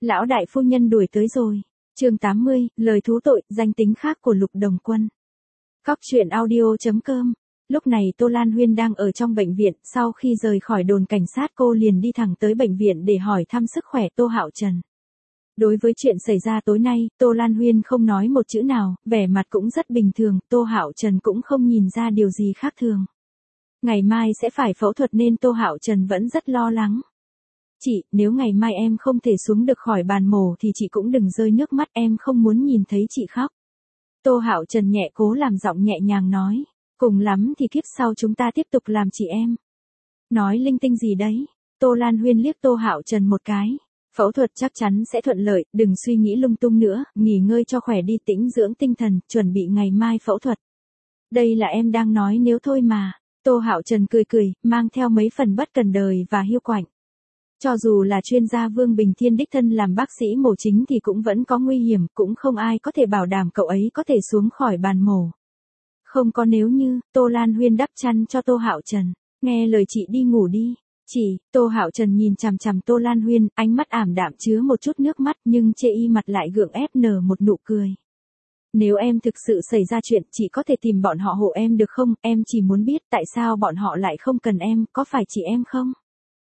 Lão đại phu nhân đuổi tới rồi. Chương 80, lời thú tội, danh tính khác của Lục Đồng Quân. Cóc truyện audio.com. Lúc này Tô Lan Huyên đang ở trong bệnh viện, sau khi rời khỏi đồn cảnh sát cô liền đi thẳng tới bệnh viện để hỏi thăm sức khỏe Tô Hạo Trần. Đối với chuyện xảy ra tối nay, Tô Lan Huyên không nói một chữ nào, vẻ mặt cũng rất bình thường, Tô Hạo Trần cũng không nhìn ra điều gì khác thường. Ngày mai sẽ phải phẫu thuật nên Tô Hạo Trần vẫn rất lo lắng. Chị, nếu ngày mai em không thể xuống được khỏi bàn mổ thì chị cũng đừng rơi nước mắt, em không muốn nhìn thấy chị khóc. Tô Hạo Trần nhẹ cố làm giọng nhẹ nhàng nói, cùng lắm thì kiếp sau chúng ta tiếp tục làm chị em. Nói linh tinh gì đấy? Tô Lan Huyên liếc Tô Hạo Trần một cái. Phẫu thuật chắc chắn sẽ thuận lợi, đừng suy nghĩ lung tung nữa, nghỉ ngơi cho khỏe đi, tĩnh dưỡng tinh thần, chuẩn bị ngày mai phẫu thuật. Đây là em đang nói nếu thôi mà. Tô Hạo Trần cười cười, mang theo mấy phần bất cần đời và hiu quạnh. Cho dù là chuyên gia Vương Bình Thiên đích thân làm bác sĩ mổ chính thì cũng vẫn có nguy hiểm, cũng không ai có thể bảo đảm cậu ấy có thể xuống khỏi bàn mổ. Không có nếu như, Tô Lan Huyên đắp chăn cho Tô Hạo Trần. Nghe lời chị đi ngủ đi. Chị, Tô Hạo Trần nhìn chằm chằm Tô Lan Huyên, ánh mắt ảm đạm chứa một chút nước mắt nhưng chê y mặt lại gượng ép nở một nụ cười. Nếu em thực sự xảy ra chuyện, chị có thể tìm bọn họ hộ em được không? Em chỉ muốn biết tại sao bọn họ lại không cần em, có phải chị em không?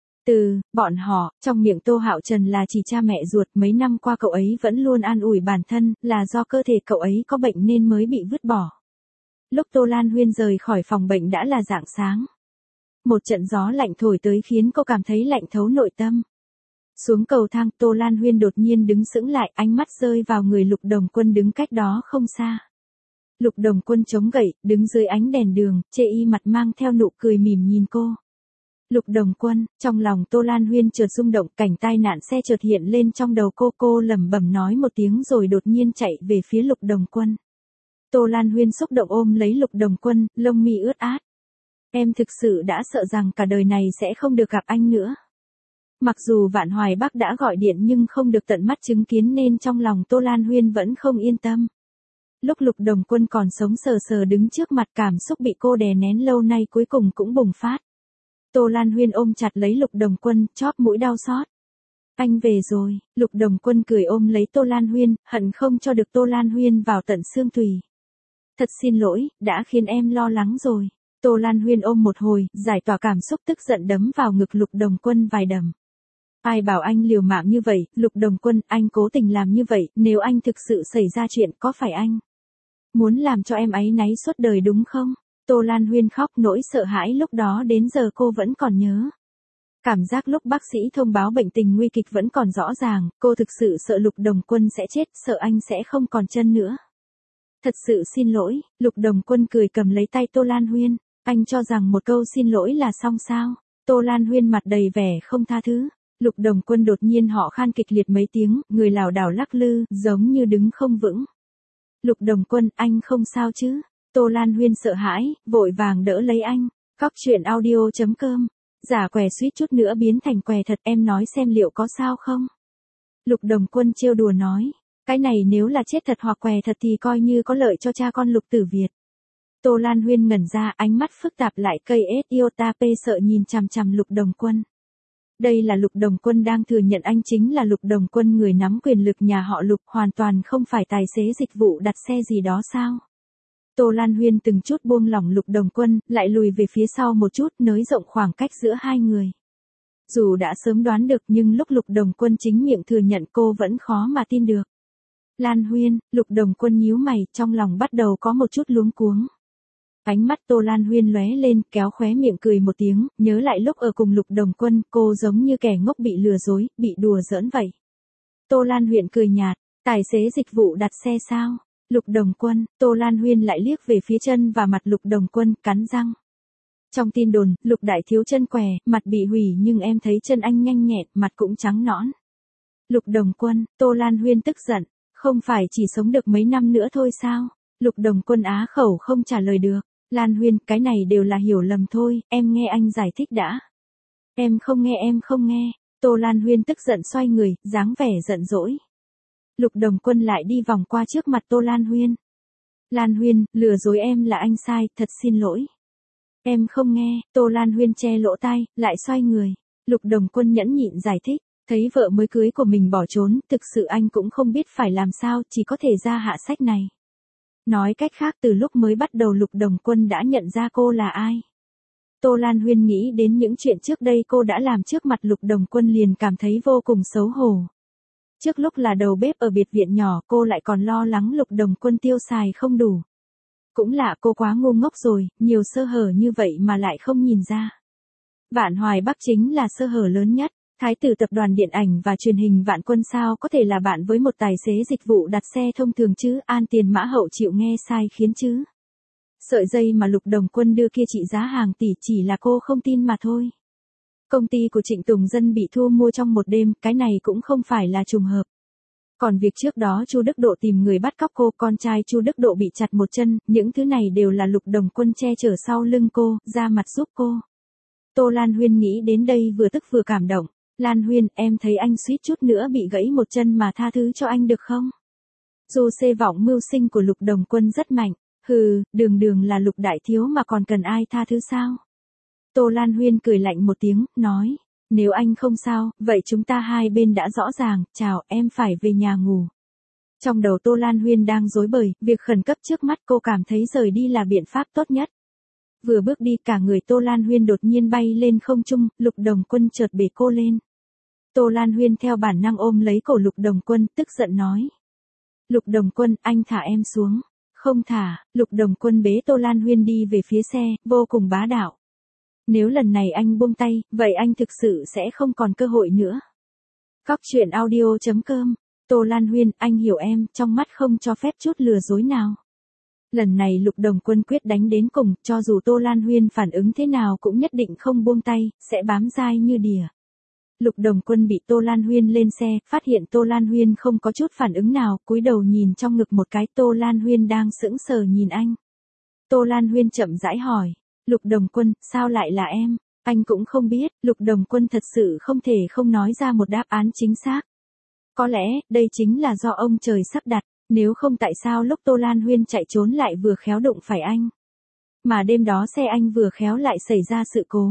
Bọn họ, trong miệng Tô Hạo Trần là chỉ cha mẹ ruột, mấy năm qua cậu ấy vẫn luôn an ủi bản thân, là do cơ thể cậu ấy có bệnh nên mới bị vứt bỏ. Lúc Tô Lan Huyên rời khỏi phòng bệnh đã là rạng sáng. Một trận gió lạnh thổi tới khiến cô cảm thấy lạnh thấu nội tâm. Xuống cầu thang, Tô Lan Huyên đột nhiên đứng sững lại, ánh mắt rơi vào người Lục Đồng Quân đứng cách đó không xa. Lục Đồng Quân chống gậy, đứng dưới ánh đèn đường, chê y mặt mang theo nụ cười mỉm nhìn cô. Lục Đồng Quân, trong lòng Tô Lan Huyên chợt rung động, cảnh tai nạn xe chợt hiện lên trong đầu cô lẩm bẩm nói một tiếng rồi đột nhiên chạy về phía Lục Đồng Quân. Tô Lan Huyên xúc động ôm lấy Lục Đồng Quân, lông mi ướt át. Em thực sự đã sợ rằng cả đời này sẽ không được gặp anh nữa. Mặc dù Vạn Hoài Bắc đã gọi điện nhưng không được tận mắt chứng kiến nên trong lòng Tô Lan Huyên vẫn không yên tâm. Lúc Lục Đồng Quân còn sống sờ sờ đứng trước mặt, cảm xúc bị cô đè nén lâu nay cuối cùng cũng bùng phát. Tô Lan Huyên ôm chặt lấy Lục Đồng Quân, chóp mũi đau xót. Anh về rồi, Lục Đồng Quân cười ôm lấy Tô Lan Huyên, hận không cho được Tô Lan Huyên vào tận xương tủy. Thật xin lỗi, đã khiến em lo lắng rồi. Tô Lan Huyên ôm một hồi, giải tỏa cảm xúc tức giận đấm vào ngực Lục Đồng Quân vài đấm. Ai bảo anh liều mạng như vậy, Lục Đồng Quân, anh cố tình làm như vậy, nếu anh thực sự xảy ra chuyện có phải anh muốn làm cho em áy náy suốt đời đúng không? Tô Lan Huyên khóc, nỗi sợ hãi lúc đó đến giờ cô vẫn còn nhớ. Cảm giác lúc bác sĩ thông báo bệnh tình nguy kịch vẫn còn rõ ràng, cô thực sự sợ Lục Đồng Quân sẽ chết, sợ anh sẽ không còn chân nữa. Thật sự xin lỗi, Lục Đồng Quân cười cầm lấy tay Tô Lan Huyên, anh cho rằng một câu xin lỗi là xong sao? Tô Lan Huyên mặt đầy vẻ không tha thứ. Lục Đồng Quân đột nhiên họ khan kịch liệt mấy tiếng, người lảo đảo lắc lư, giống như đứng không vững. Lục Đồng Quân, anh không sao chứ? Tô Lan Huyên sợ hãi, vội vàng đỡ lấy anh. Cóc truyện audio.com. Giả què suýt chút nữa biến thành què thật, em nói xem liệu có sao không? Lục Đồng Quân trêu đùa nói, cái này nếu là chết thật hoặc què thật thì coi như có lợi cho cha con Lục Tử Việt. Tô Lan Huyên ngẩn ra, ánh mắt phức tạp lại cây iota p sợ nhìn chằm chằm Lục Đồng Quân. Đây là Lục Đồng Quân đang thừa nhận anh chính là Lục Đồng Quân, người nắm quyền lực nhà họ Lục, hoàn toàn không phải tài xế dịch vụ đặt xe gì đó sao? Tô Lan Huyên từng chút buông lỏng Lục Đồng Quân, lại lùi về phía sau một chút, nới rộng khoảng cách giữa hai người. Dù đã sớm đoán được nhưng lúc Lục Đồng Quân chính miệng thừa nhận cô vẫn khó mà tin được. Lan Huyên, Lục Đồng Quân nhíu mày, trong lòng bắt đầu có một chút luống cuống. Ánh mắt Tô Lan Huyên lóe lên, kéo khóe miệng cười một tiếng, nhớ lại lúc ở cùng Lục Đồng Quân, cô giống như kẻ ngốc bị lừa dối, bị đùa giỡn vậy. Tô Lan Huyên cười nhạt, tài xế dịch vụ đặt xe sao? Lục Đồng Quân, Tô Lan Huyên lại liếc về phía chân và mặt Lục Đồng Quân, cắn răng. Trong tin đồn, Lục đại thiếu chân què, mặt bị hủy nhưng em thấy chân anh nhanh nhẹn, mặt cũng trắng nõn. Lục Đồng Quân, Tô Lan Huyên tức giận, không phải chỉ sống được mấy năm nữa thôi sao? Lục Đồng Quân á khẩu không trả lời được. Lan Huyên, cái này đều là hiểu lầm thôi, em nghe anh giải thích đã. Em không nghe. Tô Lan Huyên tức giận xoay người, dáng vẻ giận dỗi. Lục Đồng Quân lại đi vòng qua trước mặt Tô Lan Huyên. Lan Huyên, lừa dối em là anh sai, thật xin lỗi. Em không nghe, Tô Lan Huyên che lỗ tai, lại xoay người. Lục Đồng Quân nhẫn nhịn giải thích. Thấy vợ mới cưới của mình bỏ trốn, thực sự anh cũng không biết phải làm sao, chỉ có thể ra hạ sách này. Nói cách khác từ lúc mới bắt đầu Lục Đồng Quân đã nhận ra cô là ai. Tô Lan Huyên nghĩ đến những chuyện trước đây cô đã làm trước mặt Lục Đồng Quân liền cảm thấy vô cùng xấu hổ. Trước lúc là đầu bếp ở biệt viện nhỏ cô lại còn lo lắng Lục Đồng Quân tiêu xài không đủ. Cũng lạ cô quá ngu ngốc rồi, nhiều sơ hở như vậy mà lại không nhìn ra. Vạn Hoài Bắc chính là sơ hở lớn nhất. Thái tử tập đoàn điện ảnh và truyền hình Vạn Quân sao có thể là bạn với một tài xế dịch vụ đặt xe thông thường chứ, An Tiền Mã Hậu chịu nghe sai khiến chứ. Sợi dây mà Lục Đồng Quân đưa kia trị giá hàng tỷ chỉ là cô không tin mà thôi. Công ty của Trịnh Tùng Dân bị thu mua trong một đêm, cái này cũng không phải là trùng hợp. Còn việc trước đó Chu Đức Độ tìm người bắt cóc cô, con trai Chu Đức Độ bị chặt một chân, những thứ này đều là Lục Đồng Quân che chở sau lưng cô, ra mặt giúp cô. Tô Lan Huyên nghĩ đến đây vừa tức vừa cảm động. Lan Huyên, em thấy anh suýt chút nữa bị gãy một chân mà tha thứ cho anh được không? Dù xê vọng mưu sinh của Lục Đồng Quân rất mạnh. Hừ, đường là Lục đại thiếu mà còn cần ai tha thứ sao? Tô Lan Huyên cười lạnh một tiếng, nói. Nếu anh không sao, vậy chúng ta hai bên đã rõ ràng, chào, em phải về nhà ngủ. Trong đầu Tô Lan Huyên đang rối bời, việc khẩn cấp trước mắt cô cảm thấy rời đi là biện pháp tốt nhất. Vừa bước đi cả người Tô Lan Huyên đột nhiên bay lên không trung, Lục Đồng Quân chợt bế cô lên. Tô Lan Huyên theo bản năng ôm lấy cổ Lục Đồng Quân, tức giận nói. Lục Đồng Quân, anh thả em xuống. Không thả, Lục Đồng Quân bế Tô Lan Huyên đi về phía xe, vô cùng bá đạo. Nếu lần này anh buông tay, vậy anh thực sự sẽ không còn cơ hội nữa. Cóc truyện audio.com, Tô Lan Huyên, anh hiểu em, trong mắt không cho phép chút lừa dối nào. Lần này Lục Đồng Quân quyết đánh đến cùng, cho dù Tô Lan Huyên phản ứng thế nào cũng nhất định không buông tay, sẽ bám dai như đỉa. Lục Đồng Quân bị Tô Lan Huyên lên xe, phát hiện Tô Lan Huyên không có chút phản ứng nào, cúi đầu nhìn trong ngực một cái, Tô Lan Huyên đang sững sờ nhìn anh. Tô Lan Huyên chậm rãi hỏi, Lục Đồng Quân, sao lại là em? Anh cũng không biết, Lục Đồng Quân thật sự không thể không nói ra một đáp án chính xác. Có lẽ, đây chính là do ông trời sắp đặt, nếu không tại sao lúc Tô Lan Huyên chạy trốn lại vừa khéo đụng phải anh. Mà đêm đó xe anh vừa khéo lại xảy ra sự cố.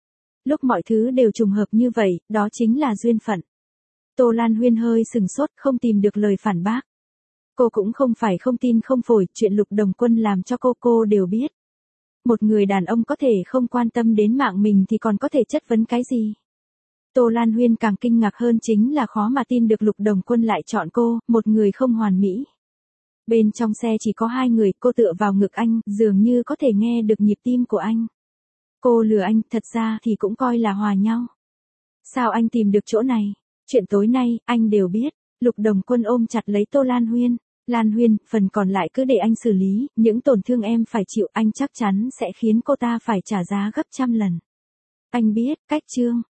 Lúc mọi thứ đều trùng hợp như vậy, đó chính là duyên phận. Tô Lan Huyên hơi sừng sốt, không tìm được lời phản bác. Cô cũng không phải không tin không phổi, chuyện Lục Đồng Quân làm cho cô đều biết. Một người đàn ông có thể không quan tâm đến mạng mình thì còn có thể chất vấn cái gì? Tô Lan Huyên càng kinh ngạc hơn chính là khó mà tin được Lục Đồng Quân lại chọn cô, một người không hoàn mỹ. Bên trong xe chỉ có hai người, cô tựa vào ngực anh, dường như có thể nghe được nhịp tim của anh. Cô lừa anh, thật ra thì cũng coi là hòa nhau. Sao anh tìm được chỗ này? Chuyện tối nay, anh đều biết. Lục Đồng Quân ôm chặt lấy Tô Lan Huyên. Lan Huyên, phần còn lại cứ để anh xử lý, những tổn thương em phải chịu anh chắc chắn sẽ khiến cô ta phải trả giá gấp trăm lần. Anh biết, cách chương.